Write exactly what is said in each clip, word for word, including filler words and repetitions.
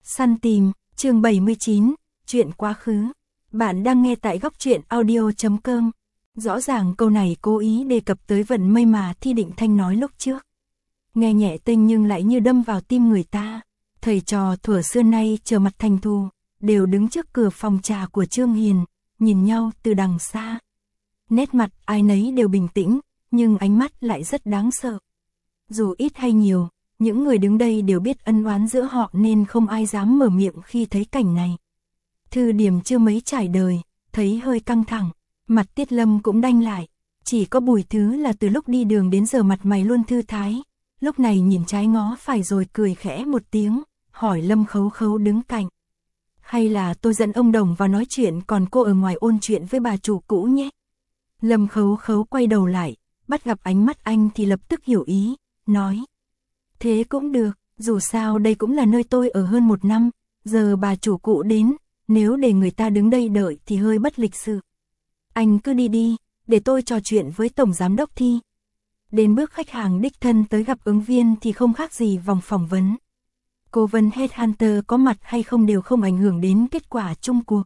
Săn tìm, chương bảy mươi chín, chuyện quá khứ. Bạn đang nghe tại góc truyện audio chấm com. Rõ ràng câu này cố ý đề cập tới vận may mà Thi Định Thanh nói lúc trước. Nghe nhẹ tênh nhưng lại như đâm vào tim người ta. Thầy trò thuở xưa nay chờ mặt thành thù, đều đứng trước cửa phòng trà của Trương Hiền, nhìn nhau từ đằng xa. Nét mặt ai nấy đều bình tĩnh, nhưng ánh mắt lại rất đáng sợ. Dù ít hay nhiều, những người đứng đây đều biết ân oán giữa họ nên không ai dám mở miệng khi thấy cảnh này. Thư Điểm chưa mấy trải đời, thấy hơi căng thẳng, mặt Tiết Lâm cũng đanh lại. Chỉ có Bùi Thứ là từ lúc đi đường đến giờ mặt mày luôn thư thái, lúc này nhìn trái ngó phải rồi cười khẽ một tiếng, hỏi Lâm Khấu Khấu đứng cạnh. Hay là tôi dẫn ông Đồng vào nói chuyện còn cô ở ngoài ôn chuyện với bà chủ cũ nhé. Lâm Khấu Khấu quay đầu lại, bắt gặp ánh mắt anh thì lập tức hiểu ý, nói. Thế cũng được, dù sao đây cũng là nơi tôi ở hơn một năm, giờ bà chủ cũ đến, nếu để người ta đứng đây đợi thì hơi bất lịch sự. Anh cứ đi đi, để tôi trò chuyện với Tổng Giám Đốc Thi. Đến bước khách hàng đích thân tới gặp ứng viên thì không khác gì vòng phỏng vấn. Cố vấn Headhunter có mặt hay không đều không ảnh hưởng đến kết quả chung cuộc.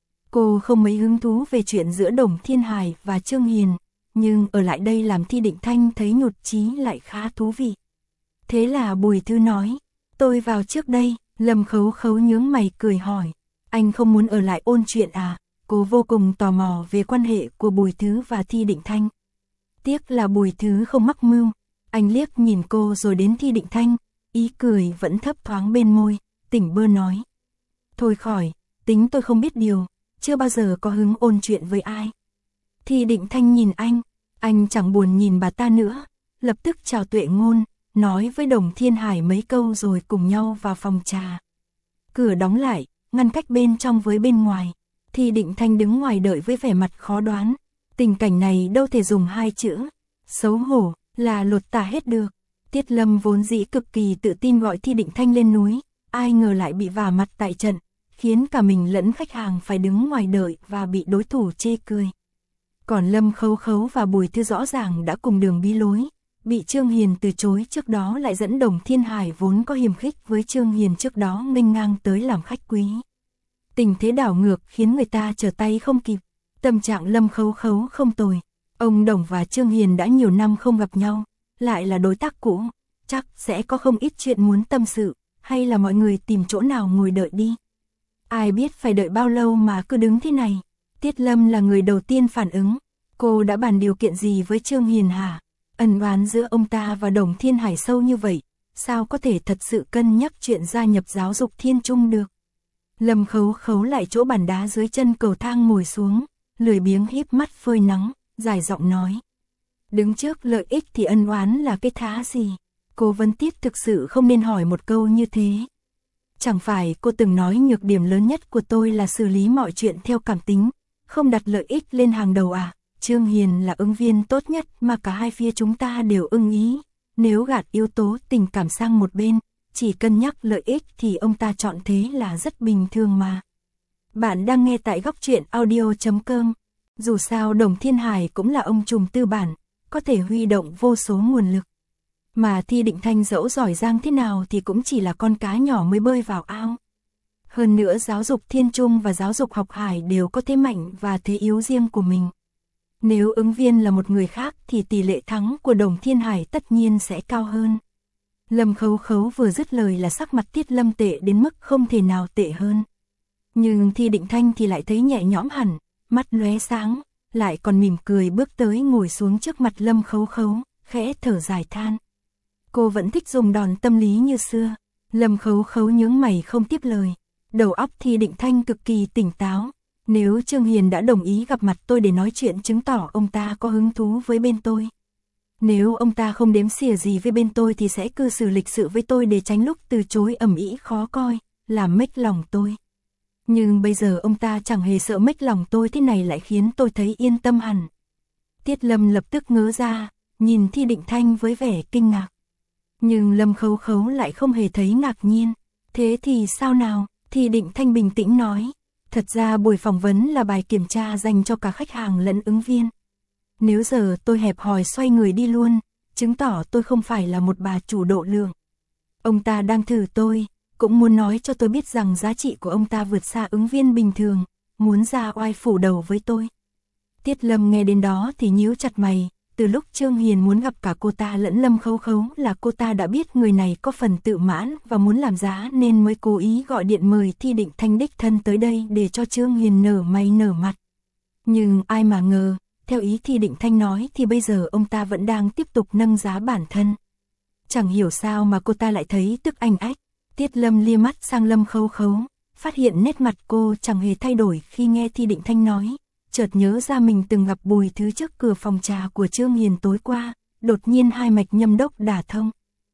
Cô không mấy hứng thú về chuyện giữa Đồng Thiên Hải và Trương Hiền, nhưng ở lại đây làm Thi Định Thanh thấy nhụt chí lại khá thú vị. Thế là Bùi Thư nói, tôi vào trước đây. Lâm Khấu Khấu nhướng mày cười hỏi, anh không muốn ở lại ôn chuyện à? Cô vô cùng tò mò về quan hệ của Bùi Thứ và Thi Định Thanh. Tiếc là Bùi Thứ không mắc mưu, anh liếc nhìn cô rồi đến Thi Định Thanh, ý cười vẫn thấp thoáng bên môi, tỉnh bơ nói. Thôi khỏi, tính tôi không biết điều, chưa bao giờ có hứng ôn chuyện với ai. Thi Định Thanh nhìn anh, anh chẳng buồn nhìn bà ta nữa, lập tức chào Tuệ Ngôn, nói với Đồng Thiên Hải mấy câu rồi cùng nhau vào phòng trà. Cửa đóng lại, ngăn cách bên trong với bên ngoài. Thi Định Thanh đứng ngoài đợi với vẻ mặt khó đoán. Tình cảnh này đâu thể dùng hai chữ xấu hổ là lột tả hết được. Tiết Lâm vốn dĩ cực kỳ tự tin gọi Thi Định Thanh lên núi, ai ngờ lại bị vả mặt tại trận, khiến cả mình lẫn khách hàng phải đứng ngoài đợi và bị đối thủ chê cười. Còn Lâm Khấu Khấu và Bùi Thư rõ ràng đã cùng đường bí lối, bị Trương Hiền từ chối trước đó lại dẫn Đồng Thiên Hải vốn có hiềm khích với Trương Hiền trước đó nghênh ngang tới làm khách quý. Tình thế đảo ngược khiến người ta trở tay không kịp. Tâm trạng Lâm Khấu Khấu không tồi. Ông Đồng và Trương Hiền đã nhiều năm không gặp nhau, lại là đối tác cũ, chắc sẽ có không ít chuyện muốn tâm sự, hay là mọi người tìm chỗ nào ngồi đợi đi. Ai biết phải đợi bao lâu mà cứ đứng thế này. Tiết Lâm là người đầu tiên phản ứng. Cô đã bàn điều kiện gì với Trương Hiền hả? Ân oán giữa ông ta và Đồng Thiên Hải sâu như vậy, sao có thể thật sự cân nhắc chuyện gia nhập giáo dục Thiên Trung được? Lâm Khấu Khấu lại chỗ bàn đá dưới chân cầu thang ngồi xuống, lười biếng híp mắt phơi nắng, dài giọng nói. Đứng trước lợi ích thì ân oán là cái thá gì? Cô Vân Tiết thực sự không nên hỏi một câu như thế. Chẳng phải cô từng nói nhược điểm lớn nhất của tôi là xử lý mọi chuyện theo cảm tính, không đặt lợi ích lên hàng đầu à? Trương Hiền là ứng viên tốt nhất mà cả hai phía chúng ta đều ưng ý. Nếu gạt yếu tố tình cảm sang một bên, chỉ cân nhắc lợi ích thì ông ta chọn thế là rất bình thường mà. Bạn đang nghe tại góc truyện audio chấm com. Dù sao Đồng Thiên Hải cũng là ông trùm tư bản, có thể huy động vô số nguồn lực. Mà Thi Định Thanh dẫu giỏi giang thế nào thì cũng chỉ là con cá nhỏ mới bơi vào ao. Hơn nữa giáo dục Thiên Trung và giáo dục Học Hải đều có thế mạnh và thế yếu riêng của mình. Nếu ứng viên là một người khác thì tỷ lệ thắng của Đồng Thiên Hải tất nhiên sẽ cao hơn. Lâm Khấu Khấu vừa dứt lời là sắc mặt Tiết Lâm tệ đến mức không thể nào tệ hơn. Nhưng Thi Định Thanh thì lại thấy nhẹ nhõm hẳn, mắt lóe sáng, lại còn mỉm cười bước tới ngồi xuống trước mặt Lâm Khấu Khấu, khẽ thở dài than. Cô vẫn thích dùng đòn tâm lý như xưa. Lâm Khấu Khấu nhướng mày không tiếp lời. Đầu óc Thi Định Thanh cực kỳ tỉnh táo. Nếu Trương Hiền đã đồng ý gặp mặt tôi để nói chuyện chứng tỏ ông ta có hứng thú với bên tôi. Nếu ông ta không đếm xỉa gì với bên tôi thì sẽ cư xử lịch sự với tôi để tránh lúc từ chối ầm ĩ khó coi, làm mếch lòng tôi. Nhưng bây giờ ông ta chẳng hề sợ mếch lòng tôi, thế này lại khiến tôi thấy yên tâm hẳn. Tiết Lâm lập tức ngớ ra, nhìn Thi Định Thanh với vẻ kinh ngạc. Nhưng Lâm Khấu Khấu lại không hề thấy ngạc nhiên. Thế thì sao nào? Thi Định Thanh bình tĩnh nói. Thật ra buổi phỏng vấn là bài kiểm tra dành cho cả khách hàng lẫn ứng viên. Nếu giờ tôi hẹp hòi xoay người đi luôn, chứng tỏ tôi không phải là một bà chủ độ lượng. Ông ta đang thử tôi, cũng muốn nói cho tôi biết rằng giá trị của ông ta vượt xa ứng viên bình thường, muốn ra oai phủ đầu với tôi. Tiết Lâm nghe đến đó thì nhíu chặt mày, từ lúc Trương Hiền muốn gặp cả cô ta lẫn Lâm Khấu Khấu là cô ta đã biết người này có phần tự mãn và muốn làm giá nên mới cố ý gọi điện mời Thi Định Thanh đích thân tới đây để cho Trương Hiền nở mày nở mặt. Nhưng ai mà ngờ, theo ý Thi Định Thanh nói thì bây giờ ông ta vẫn đang tiếp tục nâng giá bản thân. Chẳng hiểu sao mà cô ta lại thấy tức anh ách. Tiết Lâm lia mắt sang Lâm Khấu Khấu, phát hiện nét mặt cô chẳng hề thay đổi khi nghe Thi Định Thanh nói, chợt nhớ ra mình từng gặp Bùi Thứ trước cửa phòng trà của Trương Hiền tối qua, đột nhiên hai mạch nhâm đốc đả thông.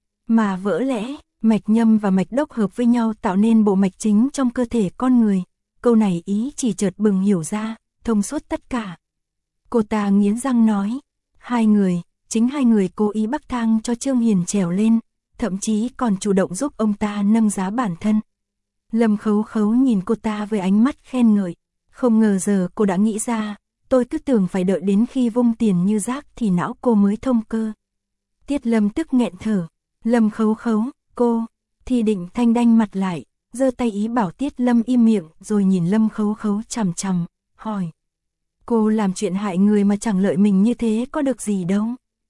Mà vỡ lẽ, mạch nhâm và mạch đốc hợp với nhau tạo nên bộ mạch chính trong cơ thể con người. Câu này ý chỉ chợt bừng hiểu ra, thông suốt tất cả. Cô ta nghiến răng nói, hai người, chính hai người cố ý bắc thang cho Trương Hiền trèo lên, thậm chí còn chủ động giúp ông ta nâng giá bản thân. Lâm Khấu Khấu nhìn cô ta với ánh mắt khen ngợi, không ngờ giờ cô đã nghĩ ra, tôi cứ tưởng phải đợi đến khi vung tiền như rác thì não cô mới thông cơ. Tiết Lâm tức nghẹn thở, Lâm Khấu Khấu, cô, Thi Định Thanh đanh mặt lại, giơ tay ý bảo Tiết Lâm im miệng rồi nhìn Lâm Khấu Khấu chằm chằm, hỏi. Cô làm chuyện hại người mà chẳng lợi mình như thế có được gì đâu.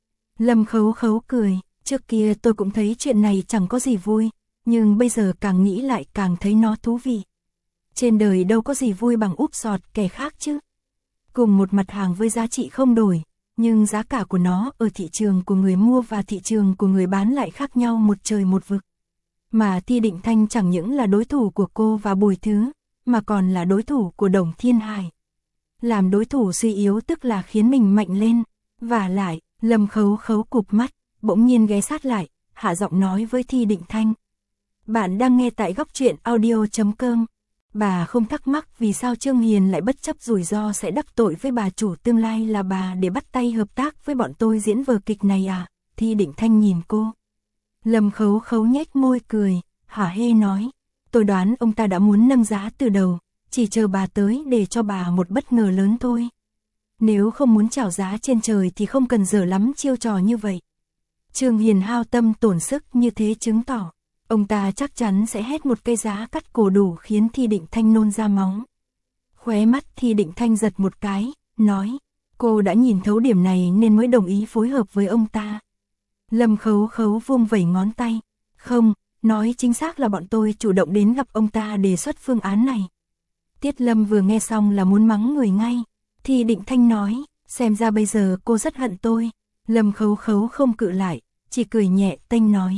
Lâm Khấu Khấu cười, trước kia tôi cũng thấy chuyện này chẳng có gì vui, nhưng bây giờ càng nghĩ lại càng thấy nó thú vị. Trên đời đâu có gì vui bằng úp sọt kẻ khác chứ. Cùng một mặt hàng với giá trị không đổi, nhưng giá cả của nó ở thị trường của người mua và thị trường của người bán lại khác nhau một trời một vực. Mà Thi Định Thanh chẳng những là đối thủ của cô và Bùi Thứ, mà còn là đối thủ của Đồng Thiên Hải. Làm đối thủ suy yếu tức là khiến mình mạnh lên, và lại, Lâm Khấu Khấu cụp mắt, bỗng nhiên ghé sát lại, hạ giọng nói với Thi Định Thanh. Bạn đang nghe tại góc truyện audio chấm com. Bà không thắc mắc vì sao Trương Hiền lại bất chấp rủi ro sẽ đắc tội với bà chủ tương lai là bà để bắt tay hợp tác với bọn tôi diễn vở kịch này à? Thi Định Thanh nhìn cô. Lâm Khấu Khấu nhếch môi cười, hả hê nói. Tôi đoán ông ta đã muốn nâng giá từ đầu, chỉ chờ bà tới để cho bà một bất ngờ lớn thôi. Nếu không muốn chảo giá trên trời thì không cần dở lắm chiêu trò như vậy. Trương Hiền hao tâm tổn sức như thế chứng tỏ, ông ta chắc chắn sẽ hét một cây giá cắt cổ đủ khiến Thi Định Thanh nôn ra máu. Khóe mắt Thi Định Thanh giật một cái, nói, cô đã nhìn thấu điểm này nên mới đồng ý phối hợp với ông ta. Lâm Khấu Khấu vung vẩy ngón tay, không, nói chính xác là bọn tôi chủ động đến gặp ông ta đề xuất phương án này. Tiết Lâm vừa nghe xong là muốn mắng người ngay. Thi Định Thanh nói, xem ra bây giờ cô rất hận tôi. Lâm Khấu Khấu không cự lại, chỉ cười nhẹ tênh nói.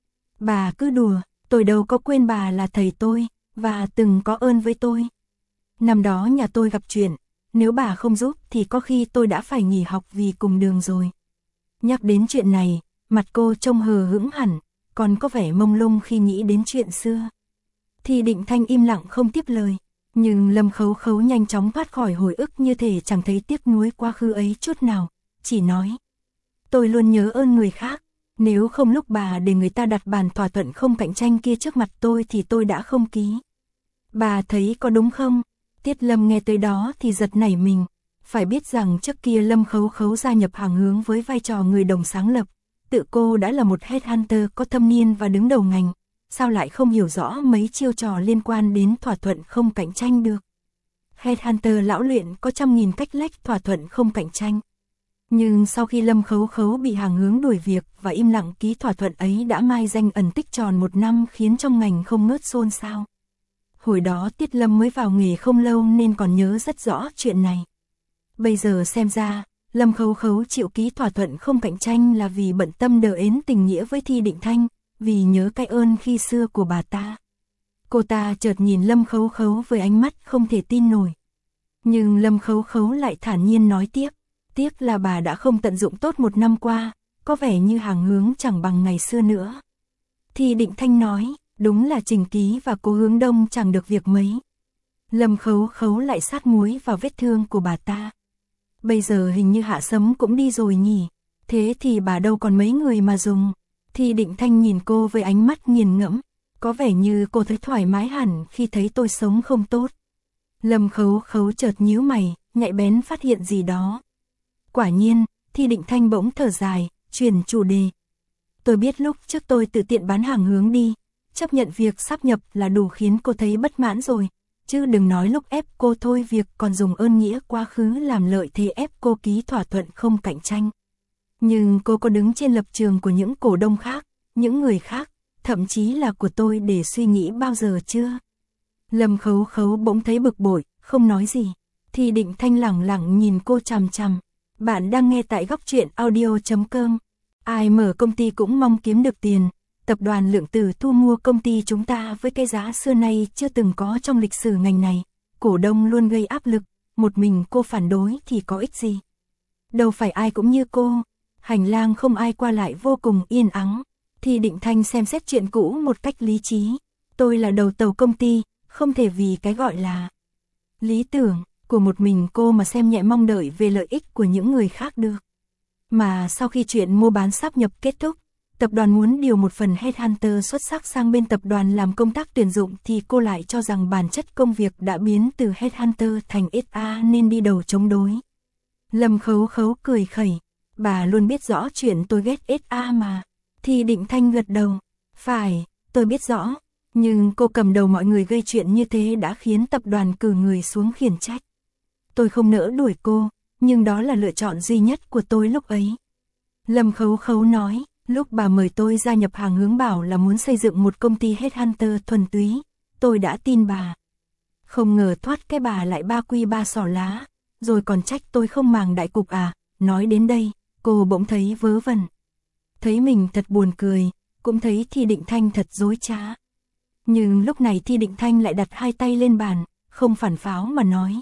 Bà cứ đùa, tôi đâu có quên bà là thầy tôi, và từng có ơn với tôi. Năm đó nhà tôi gặp chuyện, nếu bà không giúp thì có khi tôi đã phải nghỉ học vì cùng đường rồi. Nhắc đến chuyện này, mặt cô trông hờ hững hẳn, còn có vẻ mông lung khi nghĩ đến chuyện xưa. Thi Định Thanh im lặng không tiếp lời. Nhưng Lâm Khấu Khấu nhanh chóng thoát khỏi hồi ức như thể chẳng thấy tiếc nuối quá khứ ấy chút nào, chỉ nói. Tôi luôn nhớ ơn người khác, nếu không lúc bà để người ta đặt bàn thỏa thuận không cạnh tranh kia trước mặt tôi thì tôi đã không ký. Bà thấy có đúng không? Tiết Lâm nghe tới đó thì giật nảy mình, phải biết rằng trước kia Lâm Khấu Khấu gia nhập Hàng Hướng với vai trò người đồng sáng lập, tự cô đã là một headhunter có thâm niên và đứng đầu ngành. Sao lại không hiểu rõ mấy chiêu trò liên quan đến thỏa thuận không cạnh tranh được. Headhunter lão luyện có trăm nghìn cách lách thỏa thuận không cạnh tranh. Nhưng sau khi Lâm Khấu Khấu bị Hàng Hướng đuổi việc và im lặng ký thỏa thuận ấy đã mai danh ẩn tích tròn một năm khiến trong ngành không ngớt xôn xao. Hồi đó Tiết Lâm mới vào nghề không lâu nên còn nhớ rất rõ chuyện này. Bây giờ xem ra, Lâm Khấu Khấu chịu ký thỏa thuận không cạnh tranh là vì bận tâm đờ ến tình nghĩa với Thi Định Thanh. Vì nhớ cái ơn khi xưa của bà ta. Cô ta chợt nhìn Lâm Khấu Khấu với ánh mắt không thể tin nổi. Nhưng Lâm Khấu Khấu lại thản nhiên nói tiếp. Tiếc là bà đã không tận dụng tốt một năm qua, có vẻ như Hàng Hướng chẳng bằng ngày xưa nữa. Thi Định Thanh nói, đúng là Trình Ký và Cố Hướng Đông chẳng được việc mấy. Lâm Khấu Khấu lại sát muối vào vết thương của bà ta. Bây giờ hình như Hạ Sấm cũng đi rồi nhỉ, thế thì bà đâu còn mấy người mà dùng. Thi Định Thanh nhìn cô với ánh mắt nghiền ngẫm, có vẻ như cô thấy thoải mái hẳn khi thấy tôi sống không tốt. Lâm Khấu Khấu chợt nhíu mày, nhạy bén phát hiện gì đó. Quả nhiên, Thi Định Thanh bỗng thở dài, chuyển chủ đề. Tôi biết lúc trước tôi tự tiện bán Hàng Hướng đi, chấp nhận việc sáp nhập là đủ khiến cô thấy bất mãn rồi. Chứ đừng nói lúc ép cô thôi việc còn dùng ơn nghĩa quá khứ làm lợi thế ép cô ký thỏa thuận không cạnh tranh. Nhưng cô có đứng trên lập trường của những cổ đông khác, những người khác, thậm chí là của tôi để suy nghĩ bao giờ chưa? Lâm Khấu Khấu bỗng thấy bực bội, không nói gì. Thì Định Thanh lẳng lặng nhìn cô chằm chằm. Bạn đang nghe tại góc truyện audio chấm com. Ai mở công ty cũng mong kiếm được tiền. Tập đoàn Lượng Tử thu mua công ty chúng ta với cái giá xưa nay chưa từng có trong lịch sử ngành này. Cổ đông luôn gây áp lực, một mình cô phản đối thì có ích gì? Đâu phải ai cũng như cô. Hành lang không ai qua lại vô cùng yên ắng. Thì Định Thanh xem xét chuyện cũ một cách lý trí. Tôi là đầu tàu công ty, không thể vì cái gọi là lý tưởng của một mình cô mà xem nhẹ mong đợi về lợi ích của những người khác được. Mà sau khi chuyện mua bán sáp nhập kết thúc, tập đoàn muốn điều một phần headhunter xuất sắc sang bên tập đoàn làm công tác tuyển dụng thì cô lại cho rằng bản chất công việc đã biến từ headhunter thành ét a nên đi đầu chống đối. Lâm Khấu Khấu cười khẩy, bà luôn biết rõ chuyện tôi ghét ét a mà. Thì Định Thanh gật đầu, phải, tôi biết rõ, nhưng cô cầm đầu mọi người gây chuyện như thế đã khiến tập đoàn cử người xuống khiển trách. Tôi không nỡ đuổi cô, nhưng đó là lựa chọn duy nhất của tôi lúc ấy. Lâm Khấu Khấu nói, lúc bà mời tôi gia nhập hàng hướng bảo là muốn xây dựng một công ty headhunter thuần túy, tôi đã tin bà. Không ngờ thoát cái bà lại ba quy ba xỏ lá, rồi còn trách tôi không màng đại cục à. Nói đến đây, cô bỗng thấy vớ vẩn. Thấy mình thật buồn cười, cũng thấy Thi Định Thanh thật dối trá. Nhưng lúc này Thi Định Thanh lại đặt hai tay lên bàn, không phản pháo mà nói.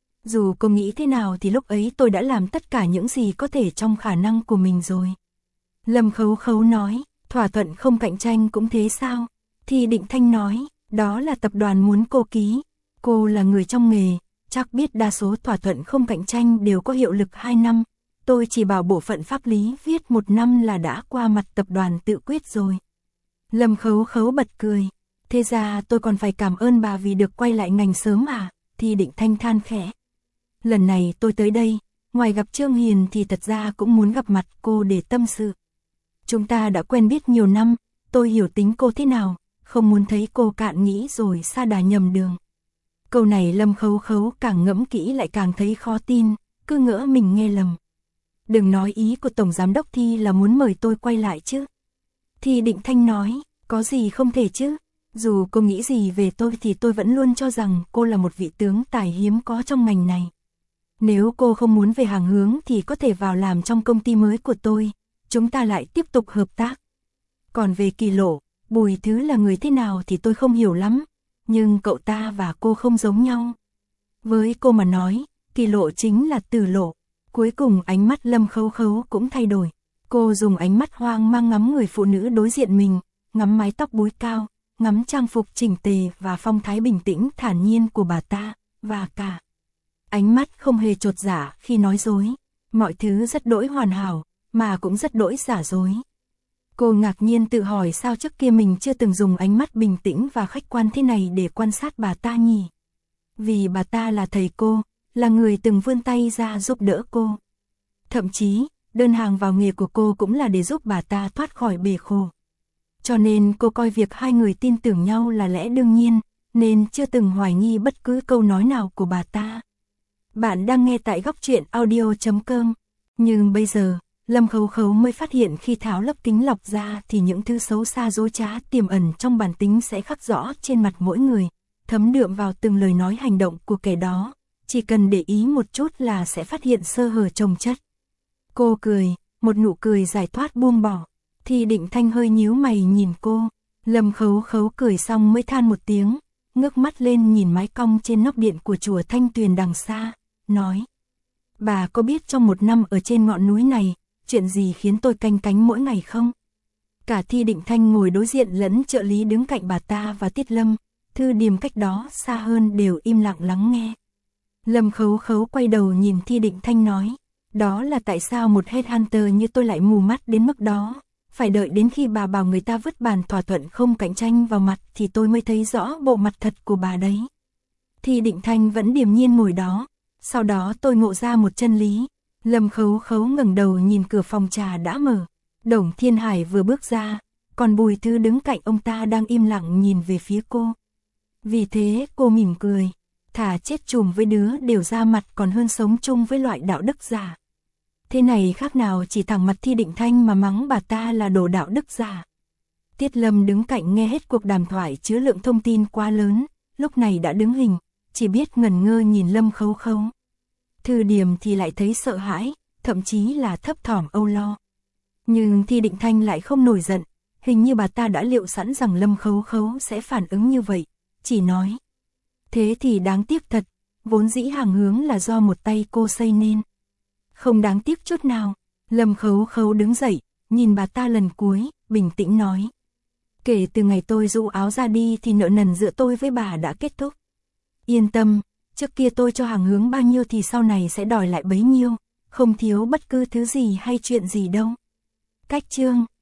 Dù cô nghĩ thế nào thì lúc ấy tôi đã làm tất cả những gì có thể trong khả năng của mình rồi. Lâm Khấu Khấu nói, thỏa thuận không cạnh tranh cũng thế sao? Thi Định Thanh nói, đó là tập đoàn muốn cô ký. Cô là người trong nghề, chắc biết đa số thỏa thuận không cạnh tranh đều có hiệu lực hai năm. Tôi chỉ bảo bộ phận pháp lý viết một năm là đã qua mặt tập đoàn tự quyết rồi. Lâm Khấu Khấu bật cười. Thế ra tôi còn phải cảm ơn bà vì được quay lại ngành sớm à? Thi Định Thanh than khẽ. Lần này tôi tới đây, ngoài gặp Trương Hiền thì thật ra cũng muốn gặp mặt cô để tâm sự. Chúng ta đã quen biết nhiều năm, tôi hiểu tính cô thế nào, không muốn thấy cô cạn nghĩ rồi sa đà nhầm đường. Câu này Lâm Khấu Khấu càng ngẫm kỹ lại càng thấy khó tin, cứ ngỡ mình nghe lầm. Đừng nói ý của Tổng Giám đốc Thi là muốn mời tôi quay lại chứ. Thi Định Thanh nói, có gì không thể chứ. Dù cô nghĩ gì về tôi thì tôi vẫn luôn cho rằng cô là một vị tướng tài hiếm có trong ngành này. Nếu cô không muốn về hàng hướng thì có thể vào làm trong công ty mới của tôi, chúng ta lại tiếp tục hợp tác. Còn về Kỳ Lộ, Bùi Thứ là người thế nào thì tôi không hiểu lắm, nhưng cậu ta và cô không giống nhau. Với cô mà nói, Kỳ Lộ chính là Tử Lộ. Cuối cùng ánh mắt Lâm Khấu Khấu cũng thay đổi. Cô dùng ánh mắt hoang mang ngắm người phụ nữ đối diện mình, ngắm mái tóc búi cao, ngắm trang phục chỉnh tề và phong thái bình tĩnh thản nhiên của bà ta, và cả ánh mắt không hề chột dạ khi nói dối. Mọi thứ rất đỗi hoàn hảo, mà cũng rất đỗi giả dối. Cô ngạc nhiên tự hỏi sao trước kia mình chưa từng dùng ánh mắt bình tĩnh và khách quan thế này để quan sát bà ta nhỉ? Vì bà ta là thầy cô, là người từng vươn tay ra giúp đỡ cô. Thậm chí, đơn hàng vào nghề của cô cũng là để giúp bà ta thoát khỏi bể khổ. Cho nên cô coi việc hai người tin tưởng nhau là lẽ đương nhiên, nên chưa từng hoài nghi bất cứ câu nói nào của bà ta. Bạn đang nghe tại góc truyện audio chấm com. Nhưng bây giờ, Lâm Khấu Khấu mới phát hiện khi tháo lớp kính lọc ra thì những thứ xấu xa dối trá tiềm ẩn trong bản tính sẽ khắc rõ trên mặt mỗi người, thấm đượm vào từng lời nói hành động của kẻ đó. Chỉ cần để ý một chút là sẽ phát hiện sơ hở chồng chất. Cô cười, một nụ cười giải thoát buông bỏ. Thì Định Thanh hơi nhíu mày nhìn cô. Lâm Khấu Khấu cười xong mới than một tiếng, ngước mắt lên nhìn mái cong trên nóc điện của chùa Thanh Tuyền đằng xa, nói. Bà có biết trong một năm ở trên ngọn núi này, chuyện gì khiến tôi canh cánh mỗi ngày không? Cả Thi Định Thanh ngồi đối diện lẫn trợ lý đứng cạnh bà ta và Tiết Lâm, Thư Điềm cách đó xa hơn đều im lặng lắng nghe. Lâm Khấu Khấu quay đầu nhìn Thi Định Thanh nói, đó là tại sao một headhunter như tôi lại mù mắt đến mức đó, phải đợi đến khi bà bảo người ta vứt bàn thỏa thuận không cạnh tranh vào mặt thì tôi mới thấy rõ bộ mặt thật của bà đấy. Thi Định Thanh vẫn điềm nhiên ngồi đó, sau đó tôi ngộ ra một chân lý. Lâm Khấu Khấu ngẩng đầu nhìn cửa phòng trà đã mở, Đồng Thiên Hải vừa bước ra, còn Bùi Thư đứng cạnh ông ta đang im lặng nhìn về phía cô. Vì thế cô mỉm cười, thà chết chùm với đứa đều ra mặt còn hơn sống chung với loại đạo đức giả. Thế này khác nào chỉ thẳng mặt Thi Định Thanh mà mắng bà ta là đồ đạo đức giả. Tiết Lâm đứng cạnh nghe hết cuộc đàm thoại chứa lượng thông tin quá lớn, lúc này đã đứng hình, chỉ biết ngẩn ngơ nhìn Lâm Khấu Khấu. Thư Điềm thì lại thấy sợ hãi, thậm chí là thấp thỏm âu lo. Nhưng Thi Định Thanh lại không nổi giận, hình như bà ta đã liệu sẵn rằng Lâm Khấu Khấu sẽ phản ứng như vậy, chỉ nói. Thế thì đáng tiếc thật, vốn dĩ Hàng Hướng là do một tay cô xây nên. Không đáng tiếc chút nào. Lâm Khấu Khấu đứng dậy, nhìn bà ta lần cuối, bình tĩnh nói. Kể từ ngày tôi dụ áo ra đi thì nợ nần giữa tôi với bà đã kết thúc. Yên tâm, trước kia tôi cho Hàng Hướng bao nhiêu thì sau này sẽ đòi lại bấy nhiêu, không thiếu bất cứ thứ gì hay chuyện gì đâu. Cách chương